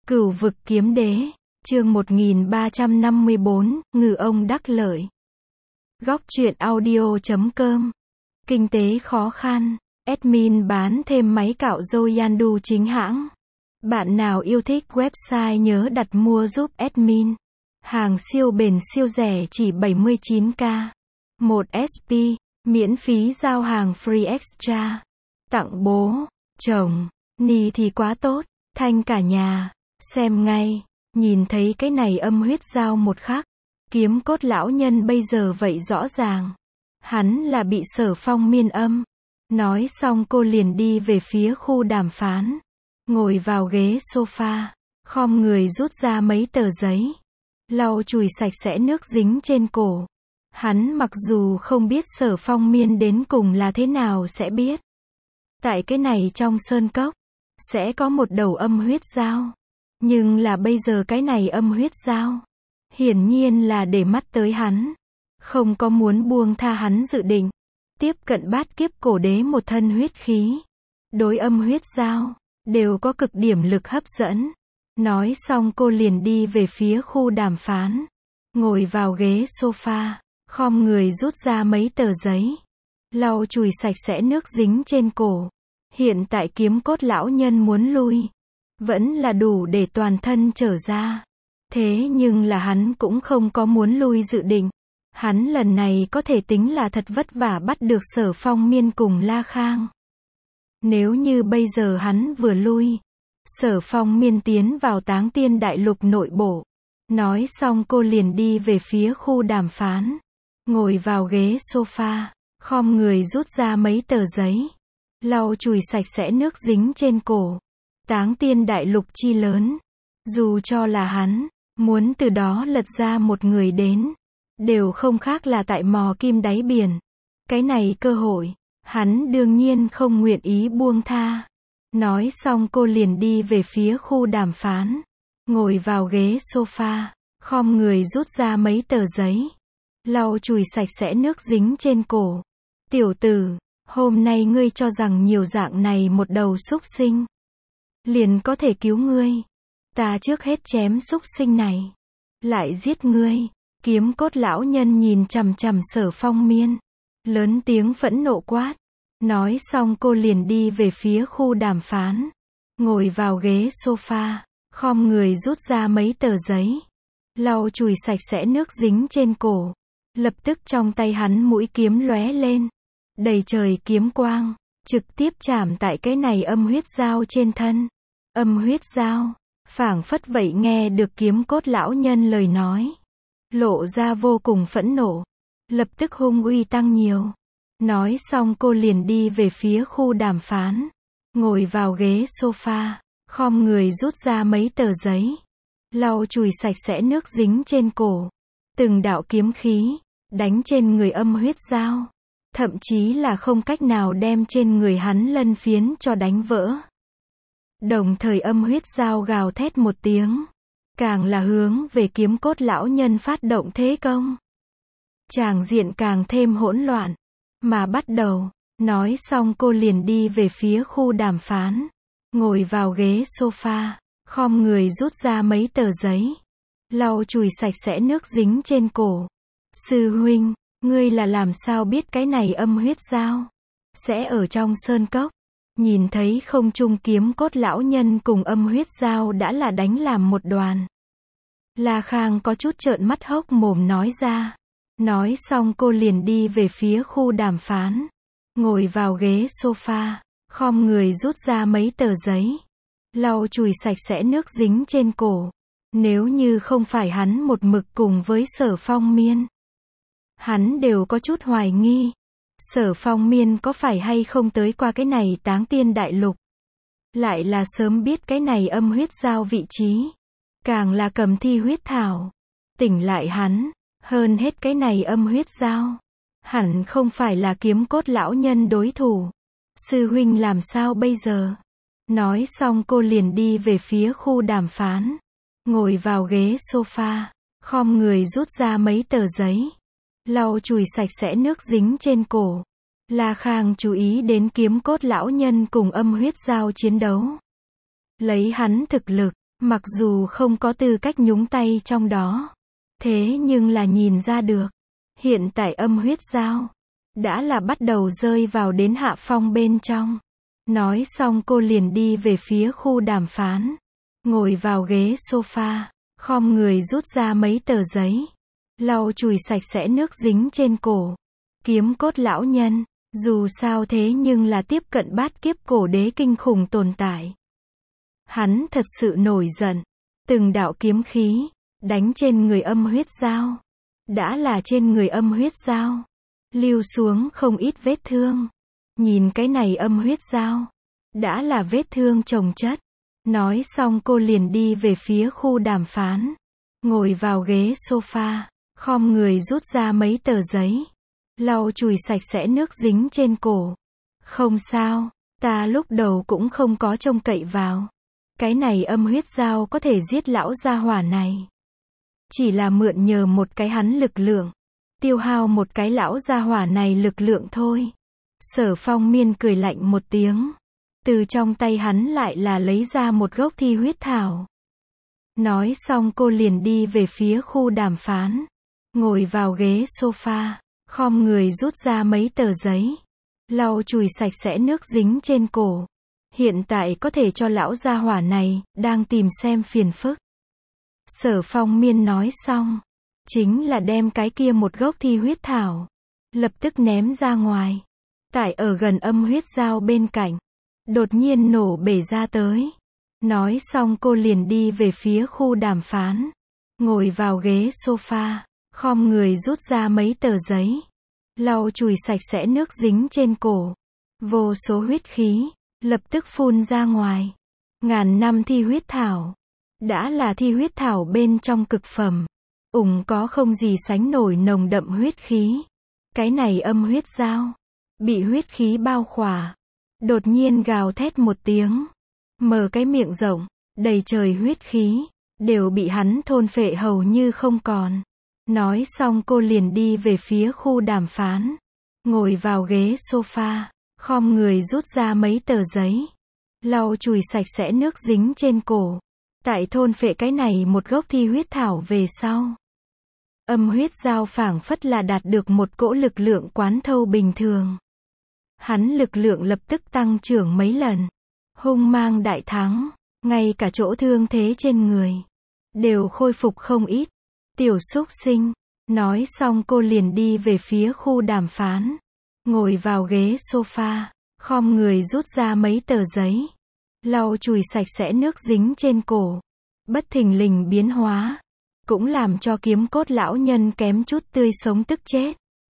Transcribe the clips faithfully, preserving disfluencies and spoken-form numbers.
Cửu vực kiếm đế, chương một nghìn ba trăm năm mươi bốn, ngư ông đắc lợi. Góc truyện audio chấm com. Kinh tế khó khăn, admin bán thêm máy cạo râu Yandu chính hãng. Bạn nào yêu thích website nhớ đặt mua giúp admin. Hàng siêu bền siêu rẻ chỉ bảy mươi chín k. một ét pê, miễn phí giao hàng free extra. Tặng bố, chồng, ni thì quá tốt, thanh cả nhà. Xem ngay, nhìn thấy cái này âm huyết dao một khắc. Kiếm cốt lão nhân bây giờ vậy rõ ràng. Hắn là bị Sở Phong miên âm. Nói xong cô liền đi về phía khu đàm phán. Ngồi vào ghế sofa, khom người rút ra mấy tờ giấy. Lau chùi sạch sẽ nước dính trên cổ. Hắn mặc dù không biết Sở Phong miên đến cùng là thế nào sẽ biết. Tại cái này trong sơn cốc, sẽ có một đầu âm huyết dao. Nhưng là bây giờ cái này âm huyết dao, hiển nhiên là để mắt tới hắn. Không có muốn buông tha hắn dự định. Tiếp cận bát kiếp cổ đế một thân huyết khí. Đối âm huyết dao, đều có cực điểm lực hấp dẫn. Nói xong cô liền đi về phía khu đàm phán. Ngồi vào ghế sofa, khom người rút ra mấy tờ giấy. Lau chùi sạch sẽ nước dính trên cổ. Hiện tại kiếm cốt lão nhân muốn lui, vẫn là đủ để toàn thân trở ra. Thế nhưng là hắn cũng không có muốn lui dự định. Hắn lần này có thể tính là thật vất vả bắt được Sở Phong miên cùng La Khang. Nếu như bây giờ hắn vừa lui, Sở Phong miên tiến vào Táng Tiên Đại Lục nội bộ. Nói xong cô liền đi về phía khu đàm phán. Ngồi vào ghế sofa, khom người rút ra mấy tờ giấy. Lau chùi sạch sẽ nước dính trên cổ. Táng Tiên Đại Lục chi lớn. Dù cho là hắn, muốn từ đó lật ra một người đến, đều không khác là tại mò kim đáy biển. Cái này cơ hội, hắn đương nhiên không nguyện ý buông tha. Nói xong cô liền đi về phía khu đàm phán. Ngồi vào ghế sofa, khom người rút ra mấy tờ giấy. Lau chùi sạch sẽ nước dính trên cổ. Tiểu tử, hôm nay ngươi cho rằng nhiều dạng này một đầu súc sinh liền có thể cứu ngươi. Ta trước hết chém súc sinh này, lại giết ngươi. Kiếm cốt lão nhân nhìn chằm chằm Sở Phong miên, lớn tiếng phẫn nộ quát. Nói xong cô liền đi về phía khu đàm phán. Ngồi vào ghế sofa, khom người rút ra mấy tờ giấy. Lau chùi sạch sẽ nước dính trên cổ. Lập tức trong tay hắn mũi kiếm lóe lên. Đầy trời kiếm quang, trực tiếp chạm tại cái này âm huyết dao trên thân. Âm huyết dao, phảng phất vậy nghe được kiếm cốt lão nhân lời nói. Lộ ra vô cùng phẫn nộ. Lập tức hung uy tăng nhiều. Nói xong cô liền đi về phía khu đàm phán. Ngồi vào ghế sofa, khom người rút ra mấy tờ giấy. Lau chùi sạch sẽ nước dính trên cổ. Từng đạo kiếm khí, đánh trên người âm huyết dao. Thậm chí là không cách nào đem trên người hắn lân phiến cho đánh vỡ. Đồng thời âm huyết dao gào thét một tiếng. Càng là hướng về kiếm cốt lão nhân phát động thế công. Tràng diện càng thêm hỗn loạn. Mà bắt đầu, nói xong cô liền đi về phía khu đàm phán. Ngồi vào ghế sofa, khom người rút ra mấy tờ giấy. Lau chùi sạch sẽ nước dính trên cổ. Sư huynh, ngươi là làm sao biết cái này âm huyết dao sẽ ở trong sơn cốc? Nhìn thấy không trung kiếm cốt lão nhân cùng âm huyết dao đã là đánh làm một đoàn. La Khang có chút trợn mắt hốc mồm nói ra. Nói xong cô liền đi về phía khu đàm phán. Ngồi vào ghế sofa, khom người rút ra mấy tờ giấy. Lau chùi sạch sẽ nước dính trên cổ. Nếu như không phải hắn một mực cùng với Sở Phong miên, hắn đều có chút hoài nghi. Sở Phong miên có phải hay không tới qua cái này Táng Tiên Đại Lục. Lại là sớm biết cái này âm huyết dao vị trí. Càng là cầm thi huyết thảo. Tỉnh lại hắn, hơn hết cái này âm huyết dao. Hẳn không phải là kiếm cốt lão nhân đối thủ. Sư huynh làm sao bây giờ? Nói xong cô liền đi về phía khu đàm phán. Ngồi vào ghế sofa, khom người rút ra mấy tờ giấy. Lau chùi sạch sẽ nước dính trên cổ. La Khang chú ý đến kiếm cốt lão nhân cùng âm huyết dao chiến đấu. Lấy hắn thực lực, Mặc dù không có tư cách nhúng tay trong đó, thế nhưng là nhìn ra được, hiện tại âm huyết giao đã là bắt đầu rơi vào đến hạ phong bên trong. Nói xong cô liền đi về phía khu đàm phán, ngồi vào ghế sofa, khom người rút ra mấy tờ giấy, lau chùi sạch sẽ nước dính trên cổ. Kiếm cốt lão nhân, dù sao thế nhưng là tiếp cận bát kiếp cổ đế kinh khủng tồn tại. Hắn thật sự nổi giận, từng đạo kiếm khí đánh trên người âm huyết giao, đã là trên người âm huyết giao lưu xuống không ít vết thương. Nhìn cái này âm huyết giao, đã là vết thương chồng chất. Nói xong cô liền đi về phía khu đàm phán, ngồi vào ghế sofa, khom người rút ra mấy tờ giấy, lau chùi sạch sẽ nước dính trên cổ. Không sao, ta lúc đầu cũng không có trông cậy vào cái này âm huyết giao có thể giết lão gia hỏa này. Chỉ là mượn nhờ một cái hắn lực lượng, tiêu hao một cái lão gia hỏa này lực lượng thôi. Sở Phong Miên cười lạnh một tiếng, từ trong tay hắn lại là lấy ra một gốc thi huyết thảo. Nói xong cô liền đi về phía khu đàm phán, ngồi vào ghế sofa, khom người rút ra mấy tờ giấy, lau chùi sạch sẽ nước dính trên cổ. Hiện tại có thể cho lão gia hỏa này đang tìm xem phiền phức. Sở Phong Miên nói xong, chính là đem cái kia một gốc thi huyết thảo lập tức ném ra ngoài. Tại ở gần âm huyết giao bên cạnh, đột nhiên nổ bể ra tới. Nói xong cô liền đi về phía khu đàm phán, ngồi vào ghế sofa, khom người rút ra mấy tờ giấy, lau chùi sạch sẽ nước dính trên cổ. Vô số huyết khí lập tức phun ra ngoài. Ngàn năm thi huyết thảo, đã là thi huyết thảo bên trong cực phẩm, ủng có không gì sánh nổi nồng đậm huyết khí. Cái này âm huyết giao bị huyết khí bao khỏa, đột nhiên gào thét một tiếng, mở cái miệng rộng, đầy trời huyết khí đều bị hắn thôn phệ hầu như không còn. Nói xong cô liền đi về phía khu đàm phán, ngồi vào ghế sofa, khom người rút ra mấy tờ giấy, lau chùi sạch sẽ nước dính trên cổ. Tại thôn phệ cái này một gốc thi huyết thảo về sau, âm huyết giao phảng phất là đạt được một cỗ lực lượng quán thâu bình thường. Hắn lực lượng lập tức tăng trưởng mấy lần, hung mang đại thắng, ngay cả chỗ thương thế trên người đều khôi phục không ít. Tiểu xúc sinh. Nói xong cô liền đi về phía khu đàm phán, ngồi vào ghế sofa, khom người rút ra mấy tờ giấy, lau chùi sạch sẽ nước dính trên cổ. Bất thình lình biến hóa, cũng làm cho kiếm cốt lão nhân kém chút tươi sống tức chết.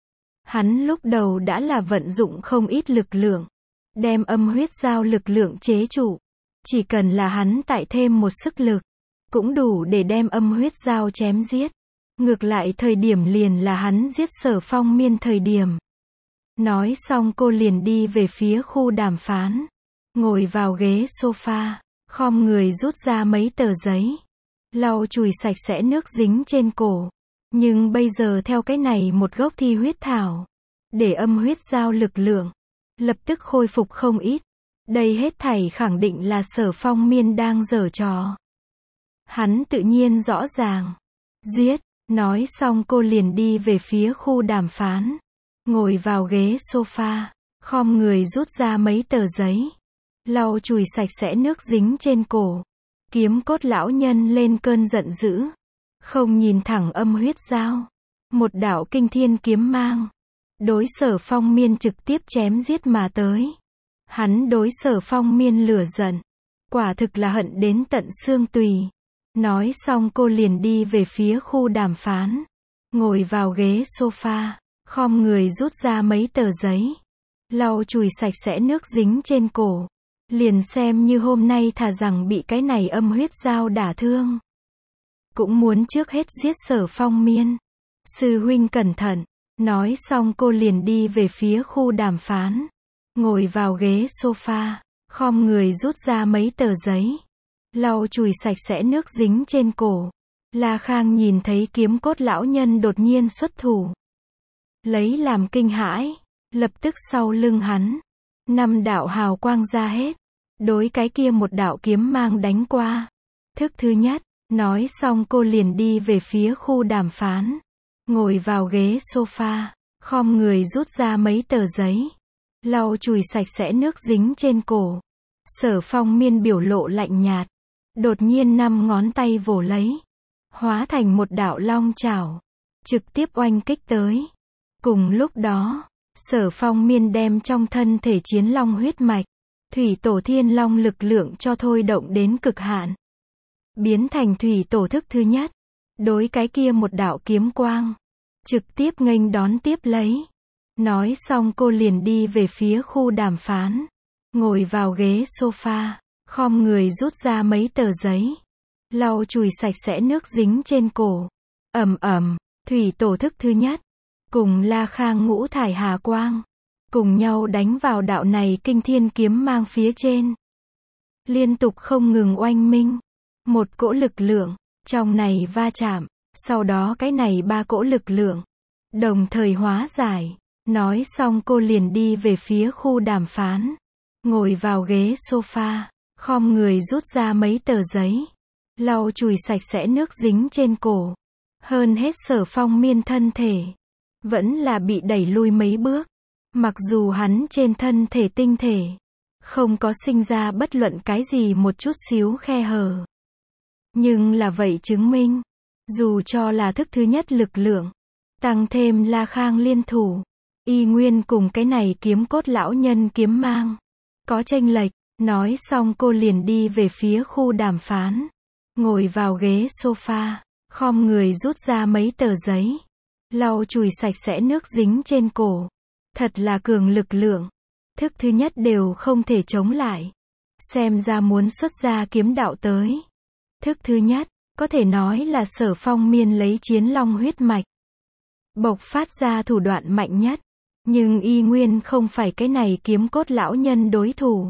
Hắn lúc đầu đã là vận dụng không ít lực lượng, đem âm huyết giao lực lượng chế trụ. Chỉ cần là hắn tại thêm một sức lực, cũng đủ để đem âm huyết giao chém giết. Ngược lại thời điểm liền là hắn giết Sở Phong Miên thời điểm. Nói xong cô liền đi về phía khu đàm phán, ngồi vào ghế sofa, khom người rút ra mấy tờ giấy, lau chùi sạch sẽ nước dính trên cổ. Nhưng bây giờ theo cái này một gốc thi huyết thảo, để âm huyết giao lực lượng lập tức khôi phục không ít. Đây hết thảy khẳng định là Sở Phong Miên đang giở trò. Hắn tự nhiên rõ ràng. Giết. Nói xong cô liền đi về phía khu đàm phán, ngồi vào ghế sofa, khom người rút ra mấy tờ giấy, lau chùi sạch sẽ nước dính trên cổ. Kiếm cốt lão nhân lên cơn giận dữ, không nhìn thẳng âm huyết giao, một đạo kinh thiên kiếm mang, đối Sở Phong Miên trực tiếp chém giết mà tới. Hắn đối Sở Phong Miên lửa giận, quả thực là hận đến tận xương tùy. Nói xong cô liền đi về phía khu đàm phán, ngồi vào ghế sofa, khom người rút ra mấy tờ giấy, lau chùi sạch sẽ nước dính trên cổ. Liền xem như hôm nay thà rằng bị cái này âm huyết giao đả thương, cũng muốn trước hết giết Sở Phong Miên. Sư huynh cẩn thận. Nói xong cô liền đi về phía khu đàm phán, ngồi vào ghế sofa, khom người rút ra mấy tờ giấy, lau chùi sạch sẽ nước dính trên cổ. La Khang nhìn thấy kiếm cốt lão nhân đột nhiên xuất thủ, lấy làm kinh hãi, lập tức sau lưng hắn, năm đạo hào quang ra hết, đối cái kia một đạo kiếm mang đánh qua. Thức thứ nhất. Nói xong cô liền đi về phía khu đàm phán. Ngồi vào ghế sofa, khom người rút ra mấy tờ giấy. Lau chùi sạch sẽ nước dính trên cổ. Sở Phong Miên biểu lộ lạnh nhạt. Đột nhiên năm ngón tay vồ lấy. Hóa thành một đạo long chảo. Trực tiếp oanh kích tới. Cùng lúc đó, Sở Phong Miên đem trong thân thể chiến long huyết mạch, thủy tổ thiên long lực lượng cho thôi động đến cực hạn. Biến thành thủy tổ thức thứ nhất. Đối cái kia một đạo kiếm quang. Trực tiếp nghênh đón tiếp lấy. Nói xong cô liền đi về phía khu đàm phán. Ngồi vào ghế sofa, khom người rút ra mấy tờ giấy. Lau chùi sạch sẽ nước dính trên cổ. Ầm ầm, thủy tổ thức thứ nhất. Cùng La Khang ngũ thải hà quang. Cùng nhau đánh vào đạo này kinh thiên kiếm mang phía trên. Liên tục không ngừng oanh minh. Một cỗ lực lượng, trong này va chạm, sau đó cái này ba cỗ lực lượng. Đồng thời hóa giải. Nói xong cô liền đi về phía khu đàm phán. Ngồi vào ghế sofa, khom người rút ra mấy tờ giấy. Lau chùi sạch sẽ nước dính trên cổ. Hơn hết Sở Phong Miên thân thể. Vẫn là bị đẩy lui mấy bước. Mặc dù hắn trên thân thể tinh thể. Không có sinh ra bất luận cái gì một chút xíu khe hở. Nhưng là vậy chứng minh. Dù cho là thức thứ nhất lực lượng. Tăng thêm La Khang liên thủ. Y nguyên cùng cái này kiếm cốt lão nhân kiếm mang. Có chênh lệch. Nói xong cô liền đi về phía khu đàm phán. Ngồi vào ghế sofa. Khom người rút ra mấy tờ giấy. Lau chùi sạch sẽ nước dính trên cổ. Thật là cường lực lượng. Thức thứ nhất đều không thể chống lại. Xem ra muốn xuất ra kiếm đạo tới. Thức thứ nhất, có thể nói là Sở Phong Miên lấy chiến long huyết mạch. Bộc phát ra thủ đoạn mạnh nhất. Nhưng y nguyên không phải cái này kiếm cốt lão nhân đối thủ.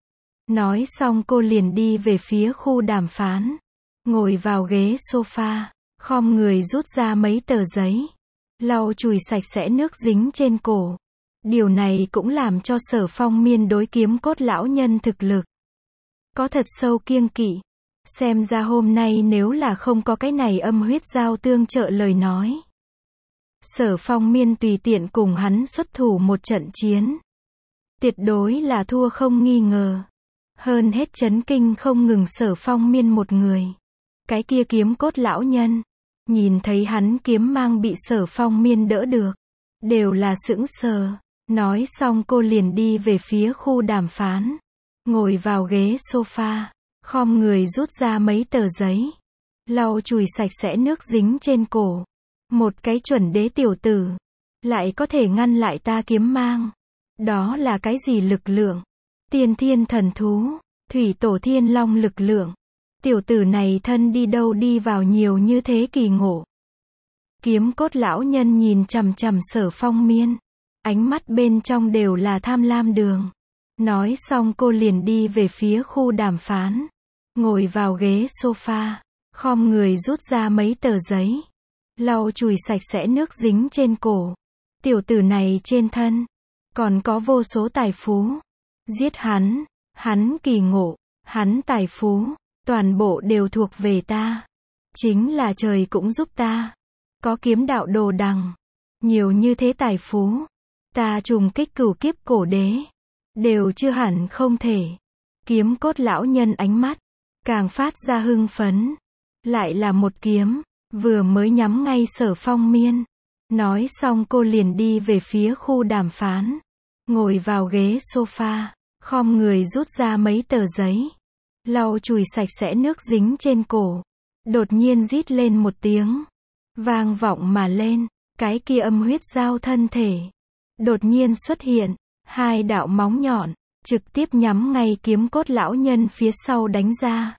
Nói xong cô liền đi về phía khu đàm phán. Ngồi vào ghế sofa, khom người rút ra mấy tờ giấy. Lau chùi sạch sẽ nước dính trên cổ. Điều này cũng làm cho Sở Phong Miên đối kiếm cốt lão nhân thực lực. Có thật sâu kiêng kỵ. Xem ra hôm nay nếu là không có cái này âm huyết giao tương trợ lời nói. Sở Phong Miên tùy tiện cùng hắn xuất thủ một trận chiến. Tuyệt đối là thua không nghi ngờ. Hơn hết chấn kinh không ngừng Sở Phong Miên một người. Cái kia kiếm cốt lão nhân. Nhìn thấy hắn kiếm mang bị Sở Phong Miên đỡ được. Đều là sững sờ. Nói xong cô liền đi về phía khu đàm phán. Ngồi vào ghế sofa. Khom người rút ra mấy tờ giấy. Lau chùi sạch sẽ nước dính trên cổ. Một cái chuẩn đế tiểu tử. Lại có thể ngăn lại ta kiếm mang. Đó là cái gì lực lượng? Tiên thiên thần thú. Thủy tổ thiên long lực lượng. Tiểu tử này thân đi đâu đi vào nhiều như thế kỳ ngộ. Kiếm cốt lão nhân nhìn chằm chằm Sở Phong Miên. Ánh mắt bên trong đều là tham lam đường. Nói xong cô liền đi về phía khu đàm phán. Ngồi vào ghế sofa. Khom người rút ra mấy tờ giấy. Lau chùi sạch sẽ nước dính trên cổ. Tiểu tử này trên thân. Còn có vô số tài phú. Giết hắn. Hắn kỳ ngộ. Hắn tài phú. Toàn bộ đều thuộc về ta. Chính là trời cũng giúp ta. Có kiếm đạo đồ đằng. Nhiều như thế tài phú. Ta trùng kích cửu kiếp cổ đế. Đều chưa hẳn không thể. Kiếm cốt lão nhân ánh mắt. Càng phát ra hưng phấn. Lại là một kiếm. Vừa mới nhắm ngay Sở Phong Miên. Nói xong cô liền đi về phía khu đàm phán. Ngồi vào ghế sofa. Khom người rút ra mấy tờ giấy. Lau chùi sạch sẽ nước dính trên cổ. Đột nhiên rít lên một tiếng. Vang vọng mà lên. Cái kia âm huyết giao thân thể. Đột nhiên xuất hiện. Hai đạo móng nhọn. Trực tiếp nhắm ngay kiếm cốt lão nhân phía sau đánh ra.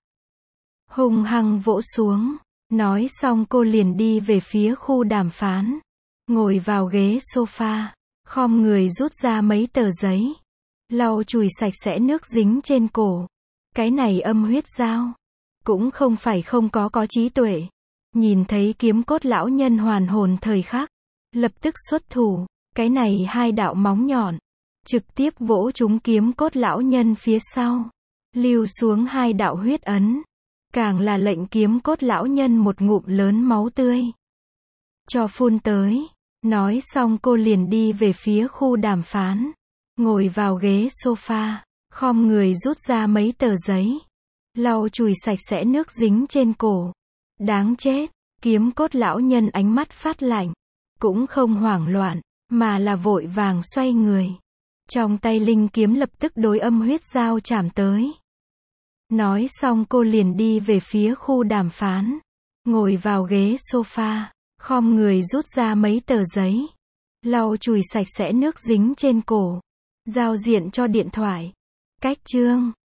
Hung hăng vỗ xuống. Nói xong cô liền đi về phía khu đàm phán. Ngồi vào ghế sofa. Khom người rút ra mấy tờ giấy. Lau chùi sạch sẽ nước dính trên cổ. Cái này âm huyết giao. Cũng không phải không có có trí tuệ. Nhìn thấy kiếm cốt lão nhân hoàn hồn thời khắc. Lập tức xuất thủ. Cái này hai đạo móng nhọn. Trực tiếp vỗ trúng kiếm cốt lão nhân phía sau. Lưu xuống hai đạo huyết ấn. Càng là lệnh kiếm cốt lão nhân một ngụm lớn máu tươi. Cho phun tới. Nói xong cô liền đi về phía khu đàm phán. Ngồi vào ghế sofa. Khom người rút ra mấy tờ giấy. Lau chùi sạch sẽ nước dính trên cổ. Đáng chết. Kiếm cốt lão nhân ánh mắt phát lạnh. Cũng không hoảng loạn. Mà là vội vàng xoay người. Trong tay linh kiếm lập tức đối âm huyết dao chạm tới. Nói xong cô liền đi về phía khu đàm phán. Ngồi vào ghế sofa. Khom người rút ra mấy tờ giấy. Lau chùi sạch sẽ nước dính trên cổ. Giao diện cho điện thoại. Cách chương.